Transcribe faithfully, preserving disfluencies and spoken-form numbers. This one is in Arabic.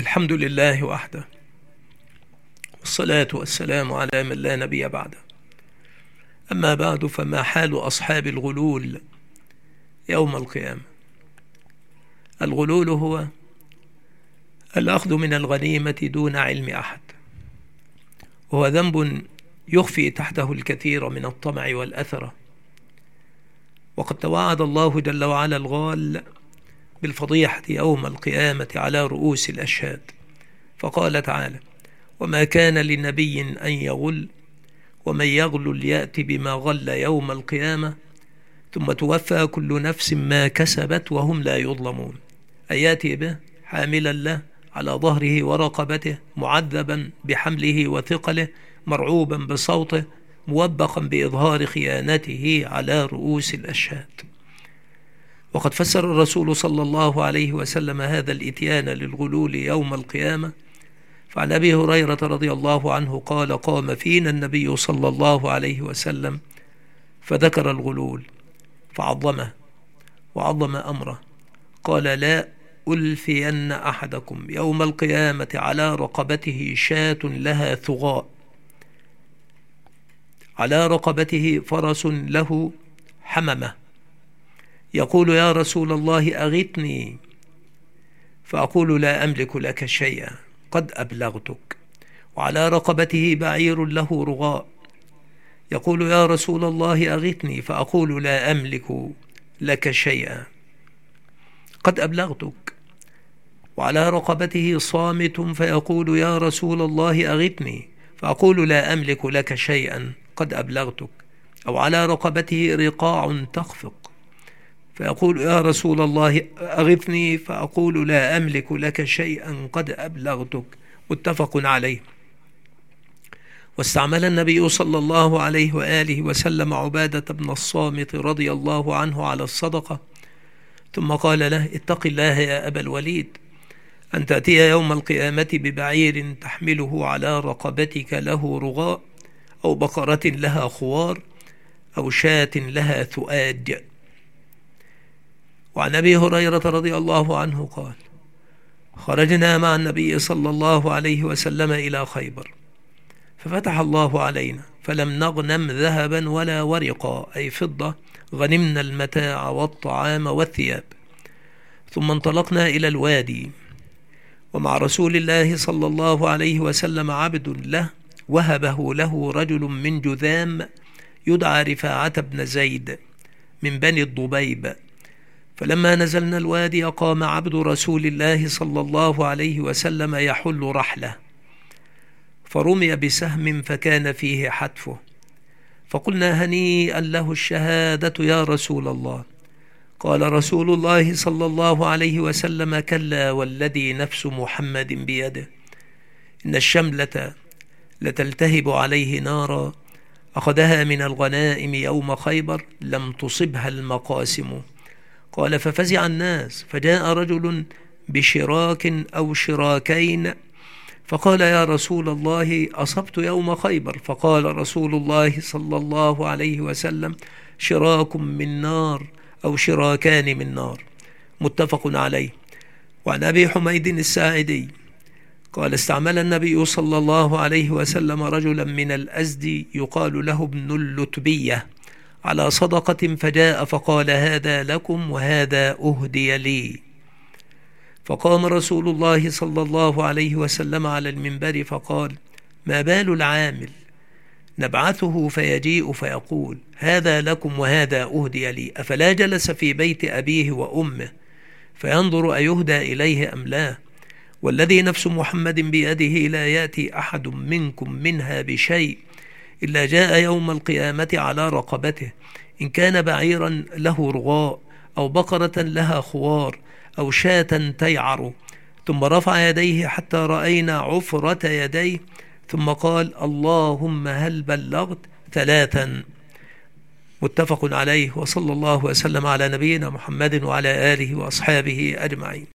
الحمد لله وحده، والصلاة والسلام على من لا نبي بعده. أما بعد، فما حال أصحاب الغلول يوم القيامة؟ الغلول هو الأخذ من الغنيمة دون علم أحد، وهو ذنب يخفي تحته الكثير من الطمع والأثرة. وقد توعد الله جل وعلا الغال بالفضيحة يوم القيامة على رؤوس الأشهاد، فقال تعالى: وما كان لنبي أن يغل ومن يغل يأت بما غل يوم القيامة ثم توفى كل نفس ما كسبت وهم لا يظلمون. أي يأتي به حاملا له على ظهره ورقبته، معذبا بحمله وثقله، مرعوبا بصوته، موبقا بإظهار خيانته على رؤوس الأشهاد. وقد فسر الرسول صلى الله عليه وسلم هذا الإتيان للغلول يوم القيامة. فعن أبي هريرة رضي الله عنه قال: قام فينا النبي صلى الله عليه وسلم فذكر الغلول فعظمه وعظم أمره، قال: لا ألفين أحدكم يوم القيامة على رقبته شاة لها ثغاء، على رقبته فرس له حممة، يقول: يا رسول الله أغثني، فأقول: لا أملك لك شيئا، قد أبلغتك. وعلى رقبته بعير له رغاء، يقول: يا رسول الله أغثني، فأقول: لا أملك لك شيئا، قد أبلغتك. وعلى رقبته صامت، فيقول: يا رسول الله أغثني، فأقول: لا أملك لك شيئا، قد أبلغتك. أو على رقبته رقاع تخفق، فيقول: يا رسول الله أغثني، فأقول: لا أملك لك شيئا، قد أبلغتك. متفق عليه. واستعمل النبي صلى الله عليه وآله وسلم عبادة بن الصامت رضي الله عنه على الصدقة، ثم قال له: اتق الله يا أبا الوليد، أن تأتي يوم القيامة ببعير تحمله على رقبتك له رغاء، أو بقرة لها خوار، أو شاة لها ثؤاج. وعن أبي هريرة رضي الله عنه قال: خرجنا مع النبي صلى الله عليه وسلم إلى خيبر، ففتح الله علينا فلم نغنم ذهبا ولا ورقا، أي فضة، غنمنا المتاع والطعام والثياب. ثم انطلقنا إلى الوادي، ومع رسول الله صلى الله عليه وسلم عبد له وهبه له رجل من جذام يدعى رفاعة بن زيد من بني الضبيب. فلما نزلنا الوادي قام عبد رسول الله صلى الله عليه وسلم يحل رحله، فرمي بسهم فكان فيه حتفه، فقلنا: هنيئا له الشهادة يا رسول الله. قال رسول الله صلى الله عليه وسلم: كلا والذي نفس محمد بيده، إن الشملة لتلتهب عليه نارا أخذها من الغنائم يوم خيبر لم تصبها المقاسم. قال: ففزع الناس، فجاء رجل بشراك أو شراكين، فقال: يا رسول الله أصبت يوم خيبر. فقال رسول الله صلى الله عليه وسلم: شراك من نار أو شراكان من نار. متفق عليه. وعن أبي حميد الساعدي قال: استعمل النبي صلى الله عليه وسلم رجلا من الأزد يقال له ابن اللتبية على صدقة، فجاء فقال: هذا لكم وهذا أهدي لي. فقام رسول الله صلى الله عليه وسلم على المنبر فقال: ما بال العامل نبعثه فيجيء فيقول: هذا لكم وهذا أهدي لي، أفلا جلس في بيت أبيه وأمه فينظر أيهدى إليه أم لا؟ والذي نفس محمد بيده لا يأتي أحد منكم منها بشيء إلا جاء يوم القيامة على رقبته، إن كان بعيرا له رغاء، أو بقرة لها خوار، أو شاة تيعر. ثم رفع يديه حتى رأينا عفرة يديه، ثم قال: اللهم هل بلغت؟ ثلاثا. متفق عليه. وصلى الله وسلم على نبينا محمد وعلى آله وأصحابه أجمعين.